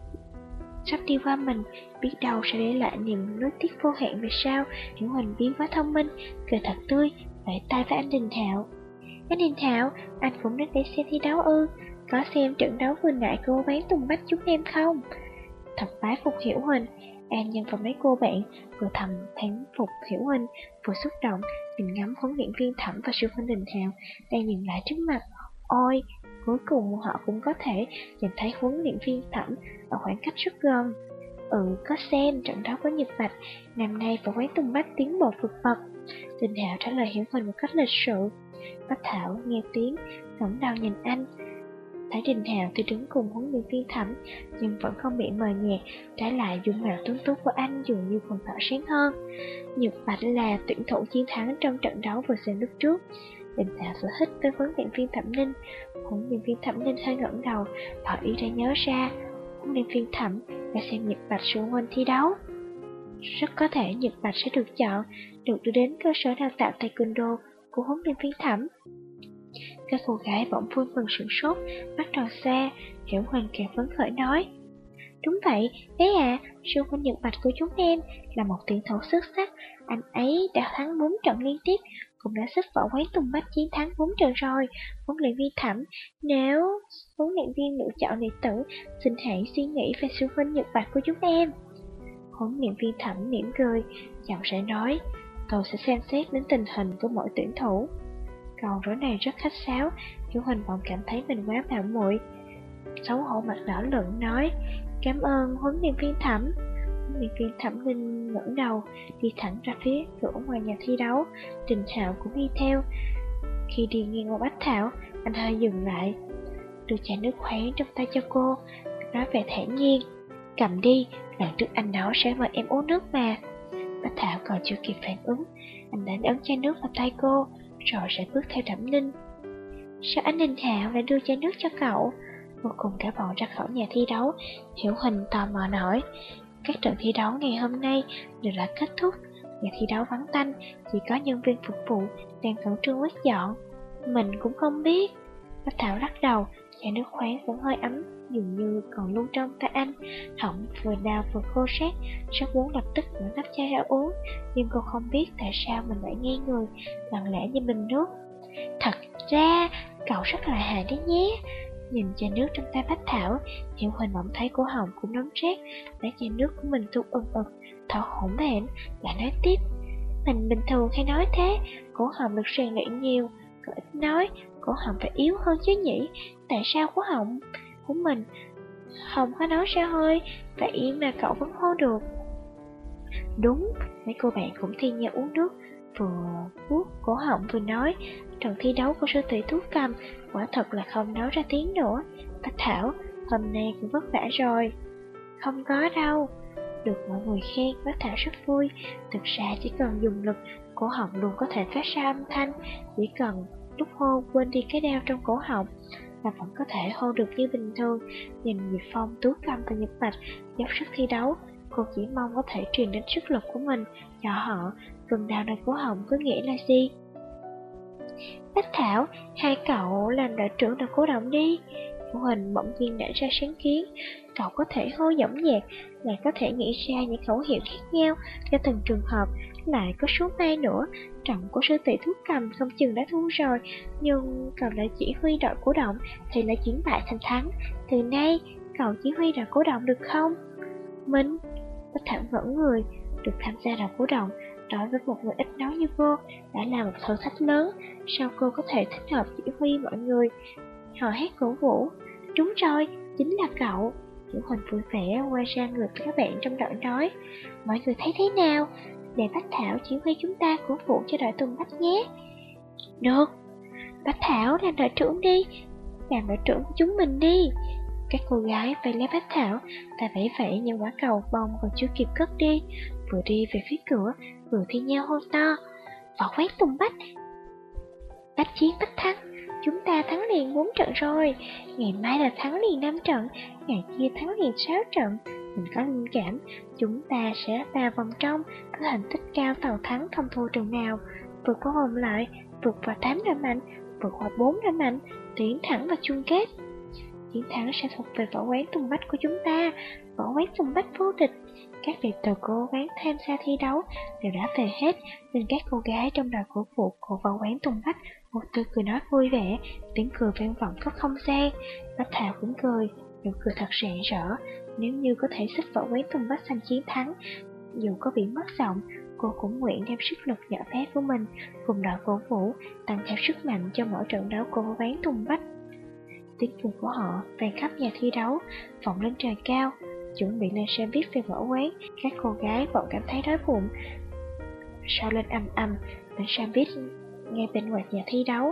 sắp đi qua mình, biết đâu sẽ để lại niềm nuối tiếc vô hạn về sau. Hiểu Huỳnh biến quá thông minh, cười thật tươi, vẫy tay với anh Đình Hạo. Anh Đình Hạo, anh cũng đến để xem thi đấu ư? Có xem trận đấu vừa nãy cô bán Tùng Bách chúng em không? Thật bái phục Hiểu Huỳnh. An Nhân và mấy cô bạn vừa thầm thán phục Hiểu Huỳnh, vừa xúc động nhìn ngắm huấn luyện viên Thẩm và sư huynh Đình Hạo đang nhìn lại trước mặt. Ôi, cuối cùng họ cũng có thể nhìn thấy huấn luyện viên Thẩm ở khoảng cách rất gần. Ừ, có xem trận đấu với Nhật Bạch, năm nay và quán Tùng Bách tiến bộ vượt bậc. Đình Hạo trả lời Hiểu Huỳnh một cách lịch sự. Bách Thảo nghe tiếng, ngẩng đầu nhìn anh. Thấy Đình Hạo thì đứng cùng huấn luyện viên Thẩm, nhưng vẫn không bị mờ nhạt, trái lại dung mạo tuấn tú của anh dường như còn tỏ sáng hơn. Nhật Bạch là tuyển thủ chiến thắng trong trận đấu vừa xem lúc trước. Đình Hạo sở thích với huấn luyện viên Thẩm Ninh. Huấn luyện viên Thẩm Ninh hơi ngẩng đầu, tỏ ý đã nhớ ra huấn luyện viên Thẩm đã xem Nhật Bạch xung quanh thi đấu. Rất có thể Nhật Bạch sẽ được chọn, được đưa đến cơ sở đào tạo taekwondo của huấn luyện viên Thẩm. Các cô gái bỗng vui mừng sửng sốt, mắt tròn xe. Hiểu Huỳnh càng phấn khởi nói: Đúng vậy, bé à, sư huynh Nhật Bạch của chúng em là một tuyển thủ xuất sắc. Anh ấy đã thắng bốn trận liên tiếp, cũng đã giúp võ quán Tùng Bách chiến thắng bốn trận rồi. Huấn luyện viên Thẩm, nếu huấn luyện viên lựa chọn đệ tử, xin hãy suy nghĩ về sư huynh Nhật Bạch của chúng em. Huấn luyện viên Thẩm mỉm cười, chậm rãi nói: Tôi sẽ xem xét đến tình hình của mỗi tuyển thủ. Câu nói này rất khách sáo, Hiểu Huỳnh bỗng cảm thấy mình quá mạo muội, xấu hổ mặt đỏ lửng nói: Cảm ơn huấn luyện viên Thẩm. Huấn luyện viên Thẩm Ninh ngẩng đầu, đi thẳng ra phía cửa ngoài nhà thi đấu. Đình Hạo cũng đi theo. Khi đi ngang qua Bách Thảo, anh hơi dừng lại, đưa chai nước khoáng trong tay cho cô, nói vẻ thản nhiên: Cầm đi, lần trước anh nói sẽ mời em uống nước mà. Bách Thảo còn chưa kịp phản ứng, anh đã ấn chai nước vào tay cô, rồi sẽ bước theo Thẩm Ninh. Sao anh Đình Hạo lại đưa chai nước cho cậu? Cuối cùng cả bọn ra khỏi nhà thi đấu. Hiểu Huỳnh tò mò nói: Các trận thi đấu ngày hôm nay đều đã kết thúc, nhà thi đấu vắng tanh, chỉ có nhân viên phục vụ đang khẩn trương quét dọn. Mình cũng không biết. Bách Thảo lắc đầu, chai nước khoáng vẫn hơi ấm, dường như còn lưu trong tay anh, họng vừa đau vừa khô rát, rất muốn lập tức mở nắp chai ra uống, nhưng cô không biết tại sao mình lại ngây người, lặng lẽ như bình nước. Thật ra, cậu rất là hài đấy nhé. Nhìn chai nước trong tay Bách Thảo, Hiểu Huỳnh bỗng thấy cổ họng cũng nóng rát, lấy chai nước của mình tuôn ực ực, thở hổn hển, lại nói tiếp: Mình bình thường hay nói thế, cổ họng được rèn luyện nhiều, cậu ít nói, cổ họng phải yếu hơn chứ nhỉ? Tại sao cổ họng của mình. Không có nói ra hơi, vậy mà cậu vẫn hô được. Đúng, mấy cô bạn cũng thi nhau uống nước, vừa vuốt cổ họng vừa nói, trận thi đấu của sư tỷ Tú Cầm quả thật là không nói ra tiếng nữa. Bạch Thảo, hôm nay cũng vất vả rồi. Không có đâu. Được mọi người khen, Bạch Thảo rất vui. Thực ra chỉ cần dùng lực, cổ họng luôn có thể phát ra âm thanh. Chỉ cần lúc hô quên đi cái đeo trong cổ họng là vẫn có thể hô được như bình thường. Nhìn Diệp Phong, Tú Cầm và Nhật Bạch dốc sức thi đấu, cô chỉ mong có thể truyền đến sức lực của mình cho họ. Cơn đau nơi cổ họng có nghĩa là gì? Bách Thảo, hai cậu làm đội trưởng đội cổ động đi. Vũ Hình bỗng nhiên nảy ra sáng kiến. Cậu có thể hô dõng dạc, lại có thể nghĩ ra những khẩu hiệu khác nhau cho từng trường hợp. Lại có số may nữa, trận của sư tỷ Tú Cầm không chừng đã thua rồi, nhưng cậu lại chỉ huy đội cổ động thì lại chuyển bại thành thắng. Từ nay, cậu chỉ huy đội cổ động được không? Mình, Bách Thảo ngẩn người, được tham gia đội cổ động đối với một người ít nói như cô đã là một thử thách lớn. Sao cô có thể thích hợp chỉ huy mọi người? Họ hét cổ vũ. Đúng rồi, chính là cậu. Hiểu Huỳnh vui vẻ quay sang người các bạn trong đội nói, mọi người thấy thế nào? Để Bách Thảo chỉ huy chúng ta cổ vũ cho đội Tùng Bách nhé. Được, Bách Thảo làm đội trưởng đi, làm đội trưởng của chúng mình đi. Các cô gái vây lấy Bách Thảo, ta vẫy vẫy những quả cầu bông còn chưa kịp cất đi, vừa đi về phía cửa, vừa thi nhau hô to. Võ quán Tùng Bách, bách chiến bách thắng, chúng ta thắng liền bốn trận rồi, ngày mai là thắng liền năm trận, ngày kia thắng liền sáu trận. Mình có linh cảm, chúng ta sẽ vào vòng trong, có thành tích cao toàn thắng không thua trận nào, vượt qua vòng lại, vượt qua tám đội mạnh, vượt qua bốn đội mạnh, tiến thẳng vào chung kết. Chiến thắng sẽ thuộc về võ quán Tùng Bách của chúng ta, võ quán Tùng Bách vô địch. Các đệ tử cố gắng tham gia thi đấu đều đã về hết, nên các cô gái trong đội cổ vũ của võ quán Tùng Bách một tươi cười nói vui vẻ, tiếng cười vang vọng khắp không gian. Bách Thảo cũng cười, nụ cười thật rạng rỡ. Nếu như có thể giúp võ quán Tùng Bách giành chiến thắng, dù có bị mất giọng, cô cũng nguyện đem sức lực nhỏ bé của mình cùng đội cổ vũ tăng thêm sức mạnh cho mỗi trận đấu của võ quán Tùng Bách. Tiếng cười của họ vang khắp nhà thi đấu, vọng lên trời cao. Chuẩn bị lên xe buýt về võ quán, các cô gái bỗng cảm thấy đói bụng. Sau lên ầm ầm, lên xe buýt ngay bên ngoài nhà thi đấu.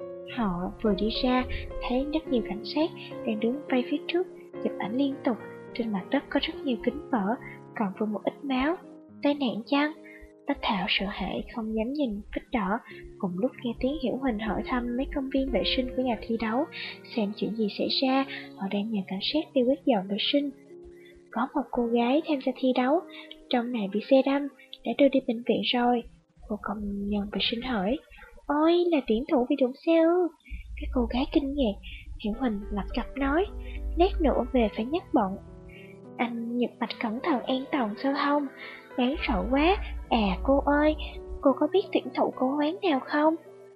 Họ vừa đi ra, thấy rất nhiều cảnh sát đang đứng vây phía trước, chụp ảnh liên tục. Trên mặt đất có rất nhiều kính vỡ, còn vương một ít máu. Tai nạn chăng? Bách Thảo sợ hãi không dám nhìn vết đỏ. Cùng lúc nghe tiếng Hiểu Huỳnh hỏi thăm mấy công viên vệ sinh của nhà thi đấu, xem chuyện gì xảy ra. Họ đang nhờ cảnh sát đi quét dọn vệ sinh. Có một cô gái tham gia thi đấu, trong này bị xe đâm, đã đưa đi bệnh viện rồi. Cô công nhân vệ sinh hỏi, ôi là tuyển thủ bị đụng xe ư? Các cô gái kinh ngạc. Hiểu Huỳnh lập cập nói, lát nữa về phải nhắc bọn anh Nhật Bạch cẩn thận an toàn giao thông. Đáng sợ quá. À cô ơi, cô có biết tuyển thủ của quán nào không?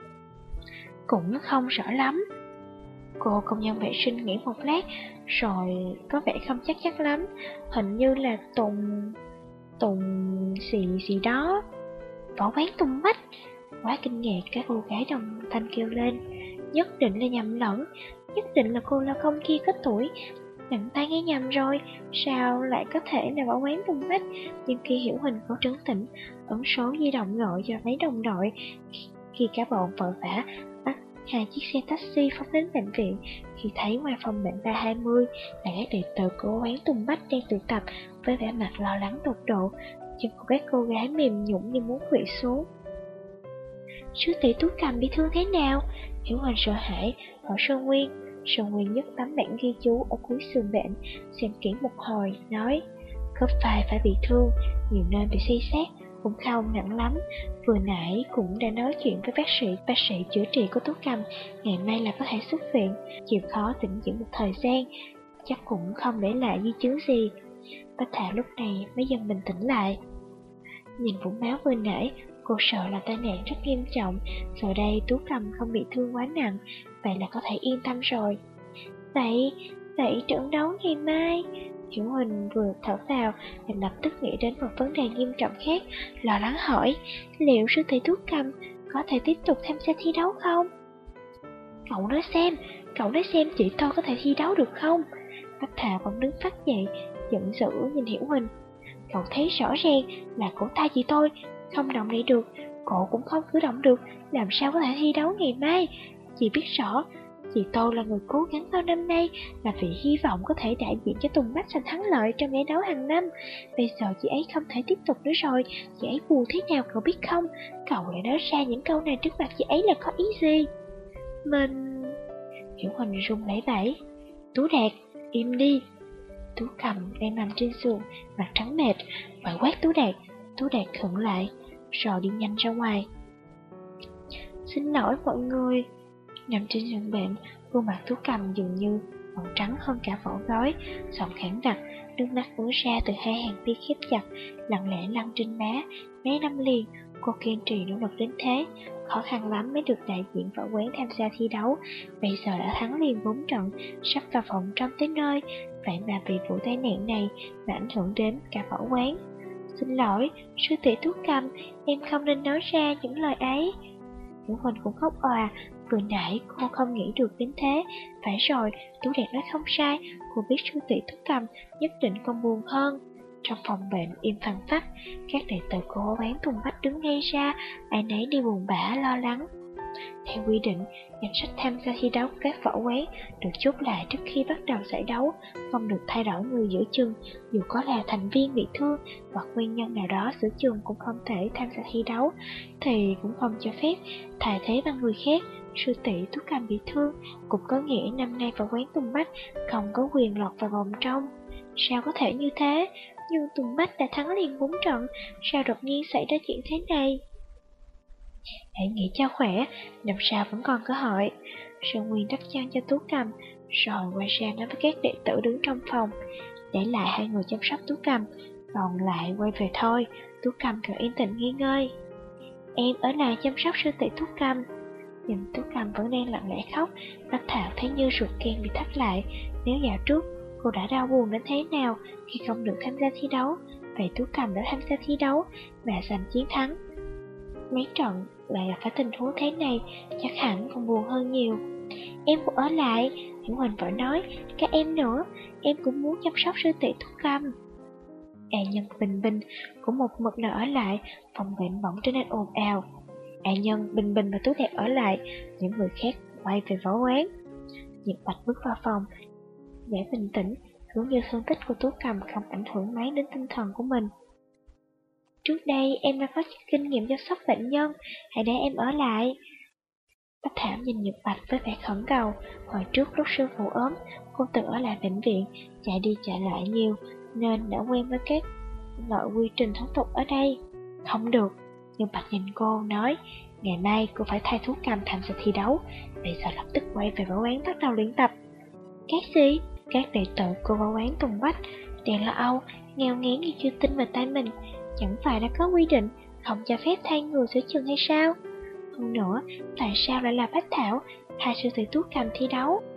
Cũng không rõ lắm. Cô công nhân vệ sinh nghĩ một lát, rồi có vẻ không chắc chắn lắm. Hình như là Tùng... Tùng... gì gì đó. Võ quán Tùng Bách. Quá kinh ngạc, các cô gái đồng thanh kêu lên. Nhất định là nhầm lẫn. Nhất định là cô lao công kia có tuổi. Nặng tay nghe nhầm rồi. Sao lại có thể là võ quán Tùng Bách? Nhưng khi Hiểu Huỳnh có trấn tĩnh, ấn số di động gọi cho mấy đồng đội. Khi cả bọn vội vã bắt hai chiếc xe taxi phóng đến bệnh viện, khi thấy ngoài phòng bệnh ba hai mươi là các đệ tử của quán Tùng Bách đang tụ tập với vẻ mặt lo lắng tột độ, chân của các cô gái mềm nhũn như muốn quỵ xuống. Sư tỷ Tú Cầm bị thương thế nào? Hiểu Huỳnh sợ hãi hỏi Sơn Nguyên. Sơn Nguyên nhất tấm bản ghi chú ở cuối sườn bệnh, xem kỹ một hồi, nói khớp vai phải bị thương, nhiều nơi bị xây xát, cũng không nặng lắm. Vừa nãy cũng đã nói chuyện với bác sĩ, bác sĩ chữa trị của Tú Cầm, ngày mai là có thể xuất viện, chịu khó tĩnh dưỡng một thời gian, chắc cũng không để lại di chứng gì. Bách Thảo lúc này mới dần bình tĩnh lại. Nhìn vũng máu vừa nãy, cô sợ là tai nạn rất nghiêm trọng, giờ đây Tú Cầm không bị thương quá nặng, vậy là có thể yên tâm rồi. Vậy, vậy trận đấu ngày mai? Hiểu Huỳnh vừa thở vào, thì lập tức nghĩ đến một vấn đề nghiêm trọng khác, lo lắng hỏi, liệu sư tỷ Tú Cầm có thể tiếp tục tham gia thi đấu không? Cậu nói xem, cậu nói xem chị tôi có thể thi đấu được không? Bách Thảo vẫn đứng phát dậy, giận dữ nhìn Hiểu Huỳnh. Cậu thấy rõ ràng là cổ tay chị tôi không động đậy được, cổ cũng không cử động được, làm sao có thể thi đấu ngày mai? Chị biết rõ, chị tôi là người cố gắng bao năm nay, là vì hy vọng có thể đại diện cho Tùng Bách giành thắng lợi trong giải đấu hàng năm. Bây giờ chị ấy không thể tiếp tục nữa rồi, chị ấy buồn thế nào cậu biết không? Cậu lại nói ra những câu này trước mặt chị ấy là có ý gì? Mình... Hiểu Huỳnh run lẩy bẩy. Tú Đạt, im đi. Tú Cầm đang nằm trên giường, mặt trắng bệch, phải quát Tú Đạt. Tú Đạt khựng lại, rồi đi nhanh ra ngoài. Xin lỗi mọi người. Nằm trên giường bệnh, khuôn mặt Tú Cầm dường như còn trắng hơn cả vỏ gói, giọng khản đặc, nước mắt ứa ra từ hai hàng mi khép chặt, lặng lẽ lăn trên má. Mấy năm liền, cô kiên trì nỗ lực đến thế, khó khăn lắm mới được đại diện võ quán tham gia thi đấu. Bây giờ đã thắng liền bốn trận, sắp vào vòng trong tới nơi, vậy mà vì vụ tai nạn này mà ảnh hưởng đến cả võ quán. Xin lỗi, sư tỷ Tú Cầm, em không nên nói ra những lời ấy. Hiểu Huỳnh cũng khóc òa, vừa nãy cô không nghĩ được đến thế. Phải rồi, Tú Đạt nói không sai, cô biết sư tỷ Tú Cầm nhất định còn buồn hơn. Trong phòng bệnh im phăng phắc, các đệ tử của quán Tùng Bách đứng ngay ra, ai nấy đi buồn bã lo lắng. Theo quy định, danh sách tham gia thi đấu của các võ quán được chốt lại trước khi bắt đầu giải đấu, không được thay đổi người giữa chừng. Dù có là thành viên bị thương hoặc nguyên nhân nào đó giữa chừng cũng không thể tham gia thi đấu, thì cũng không cho phép thay thế bằng người khác. Sư tỷ Tú Cầm bị thương cũng có nghĩa năm nay võ quán Tùng Bách không có quyền lọt vào vòng trong. Sao có thể như thế? Nhưng Tùng Bách đã thắng liền bốn trận, sao đột nhiên xảy ra chuyện thế này? Hãy nghĩ cho khỏe, năm sau vẫn còn cơ hội. Sơn Nguyên đắp chăn cho Tú Cầm, rồi quay sang nói với các đệ tử đứng trong phòng, để lại hai người chăm sóc Tú Cầm, còn lại quay về thôi. Tú Cầm cần yên tĩnh nghỉ ngơi. Em ở lại chăm sóc sư tỷ Tú Cầm. Nhìn Tú Cầm vẫn đang lặng lẽ khóc, Bách Thảo thấy như ruột gan bị thắt lại. Nếu dạo trước cô đã đau buồn đến thế nào khi không được tham gia thi đấu, vậy Tú Cầm đã tham gia thi đấu và giành chiến thắng. Mấy trận lại gặp phải tình huống thế này, chắc hẳn còn buồn hơn nhiều. Em cũng ở lại, Hiểu Huỳnh vội nói, các em nữa, em cũng muốn chăm sóc sư tỷ Tú Cầm. A Nhân Bình Bình cũng một mực nào ở lại, phòng bệnh bỗng trở nên ồn ào. A Nhân, Bình Bình và Tú Đạt ở lại, những người khác quay về võ quán. Nhật Bạch bước vào phòng, vẻ bình tĩnh, hướng như thương tích của Tú Cầm không ảnh hưởng mấy đến tinh thần của mình. Trước đây em đã có kinh nghiệm chăm sóc bệnh nhân, hãy để em ở lại. Bách Thảo nhìn Nhật Bạch với vẻ khẩn cầu. Hồi trước lúc sư phụ ốm, cô từng ở lại bệnh viện, chạy đi chạy lại nhiều, nên đã quen với các loại quy trình thủ tục ở đây. Không được, Nhật Bạch nhìn cô nói, ngày mai cô phải thay Tú Cầm tham gia thi đấu, bây giờ lập tức quay về võ quán bắt đầu luyện tập. Các gì? Các đệ tử của võ quán Tùng Bách đang lo âu, nghèo ngán như chưa tin vào tay mình. Chẳng phải đã có quy định không cho phép thay người giữa chừng hay sao? Hơn nữa, tại sao lại là Bách Thảo, hai sư tỷ Tú Cầm thi đấu?